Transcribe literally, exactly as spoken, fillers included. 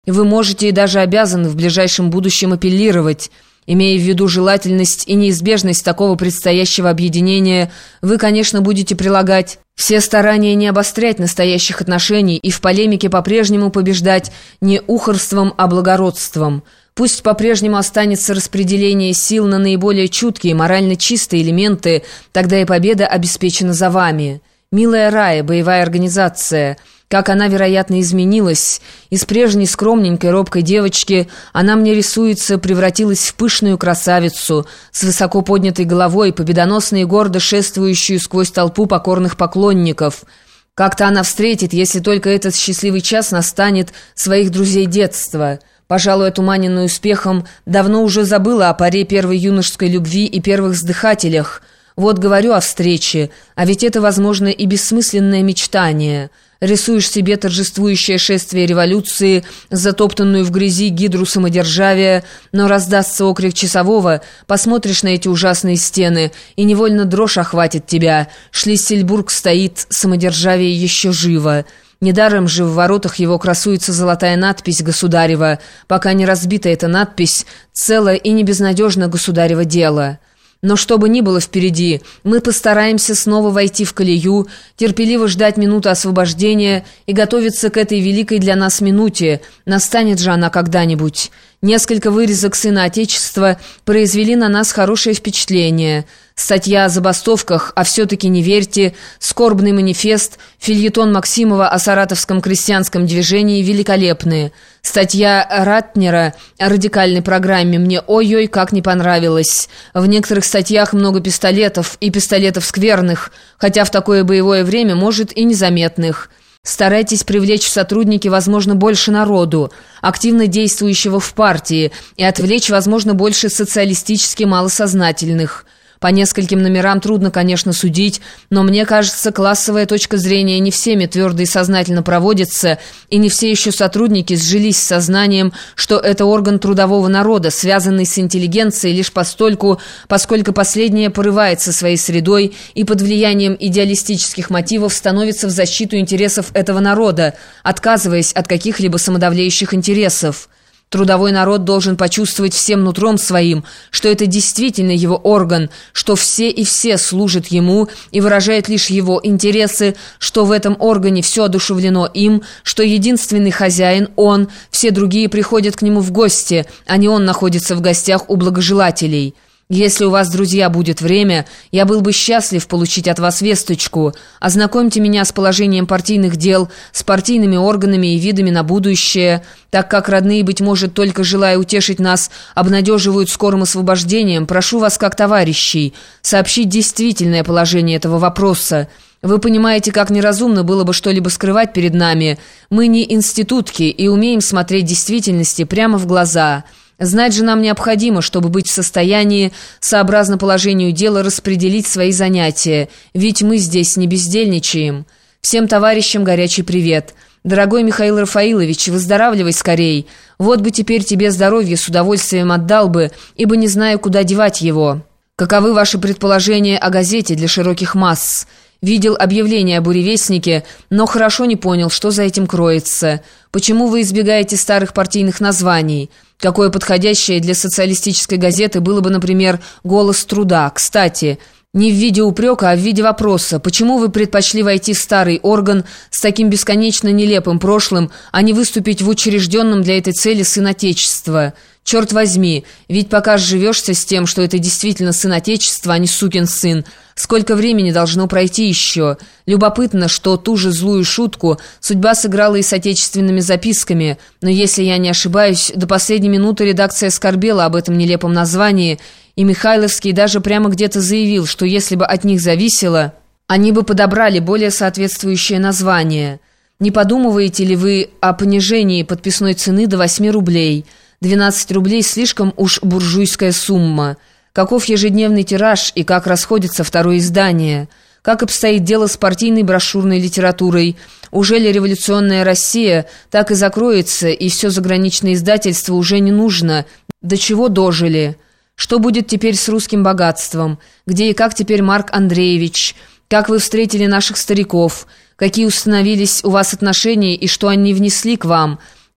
Вы можете и даже обязаны в ближайшем будущем апеллировать. Имея в виду желательность и неизбежность такого предстоящего объединения, вы, конечно, будете прилагать все старания не обострять настоящих отношений и в полемике по-прежнему побеждать не ухорством, а благородством. Пусть по-прежнему останется распределение сил на наиболее чуткие, морально чистые элементы, тогда и победа обеспечена за вами. Милая Рая, боевая организация, как она, вероятно, изменилась. Из прежней скромненькой, робкой девочки она мне рисуется, превратилась в пышную красавицу, с высоко поднятой головой, победоносно и гордо шествующую сквозь толпу покорных поклонников. Как-то она встретит, если только этот счастливый час настанет, своих друзей детства. Пожалуй, отуманенную успехом, давно уже забыла о поре первой юношеской любви и первых вздыхателях. Вот говорю о встрече, а ведь это, возможно, и бессмысленное мечтание. Рисуешь себе торжествующее шествие революции, затоптанную в грязи гидру самодержавия, но раздастся окрик часового, посмотришь на эти ужасные стены, и невольно дрожь охватит тебя. Шлиссельбург стоит, самодержавие еще живо. Недаром же в воротах его красуется золотая надпись «Государева». Пока не разбита эта надпись, цело и не безнадежно государево дело. Но что бы ни было впереди, мы постараемся снова войти в колею, терпеливо ждать минуты освобождения и готовиться к этой великой для нас минуте. Настанет же она когда-нибудь. Несколько вырезок «Сына Отечества» произвели на нас хорошее впечатление. Статья о забастовках, а все-таки не верьте, скорбный манифест, фельетон Максимова о саратовском крестьянском движении великолепные. Статья Ратнера о радикальной программе мне ой-ой как не понравилась. В некоторых статьях много пистолетов, и пистолетов скверных, хотя в такое боевое время, может, и незаметных. Старайтесь привлечь в сотрудники, возможно, больше народу, активно действующего в партии, и отвлечь, возможно, больше социалистически малосознательных. По нескольким номерам трудно, конечно, судить, но мне кажется, классовая точка зрения не всеми твердо и сознательно проводится, и не все еще сотрудники сжились с сознанием, что это орган трудового народа, связанный с интеллигенцией лишь постольку, поскольку последняя порывается своей средой и под влиянием идеалистических мотивов становится в защиту интересов этого народа, отказываясь от каких-либо самодовлеющих интересов. Трудовой народ должен почувствовать всем нутром своим, что это действительно его орган, что все и все служат ему и выражают лишь его интересы, что в этом органе все одушевлено им, что единственный хозяин он, все другие приходят к нему в гости, а не он находится в гостях у благожелателей. Если у вас, друзья, будет время, я был бы счастлив получить от вас весточку. Ознакомьте меня с положением партийных дел, с партийными органами и видами на будущее, так как родные, быть может, только желая утешить нас, обнадеживают скорым освобождением. Прошу вас, как товарищей, сообщить действительное положение этого вопроса. Вы понимаете, как неразумно было бы что-либо скрывать перед нами. Мы не институтки и умеем смотреть действительности прямо в глаза». Знать же нам необходимо, чтобы быть в состоянии, сообразно положению дела, распределить свои занятия, ведь мы здесь не бездельничаем. Всем товарищам горячий привет. Дорогой Михаил Рафаилович, выздоравливай скорей. Вот бы теперь тебе здоровье с удовольствием отдал бы, ибо не знаю, куда девать его. Каковы ваши предположения о газете для широких масс? Видел объявление о буревестнике, но хорошо не понял, что за этим кроется. Почему вы избегаете старых партийных названий? Какое подходящее для социалистической газеты было бы, например, «Голос труда». Кстати, не в виде упрека, а в виде вопроса. Почему вы предпочли войти в старый орган с таким бесконечно нелепым прошлым, а не выступить в учрежденном для этой цели «Сын Отечества»? Черт возьми, ведь пока сживешься с тем, что это действительно сын Отечества, а не сукин сын, сколько времени должно пройти еще? Любопытно, что ту же злую шутку судьба сыграла и с отечественными записками, но если я не ошибаюсь, до последней минуты редакция скорбела об этом нелепом названии, и Михайловский даже прямо где-то заявил, что если бы от них зависело, они бы подобрали более соответствующее название. Не подумываете ли вы о понижении подписной цены до восьми рублей? двенадцать рублей слишком уж буржуйская сумма. Каков ежедневный тираж и как расходится второе издание? Как обстоит дело с партийной брошюрной литературой? Уже ли революционная Россия так и закроется, и все заграничное издательство уже не нужно? До чего дожили? Что будет теперь с русским богатством? Где и как теперь Марк Андреевич? Как вы встретили наших стариков? Какие установились у вас отношения и что они внесли к вам –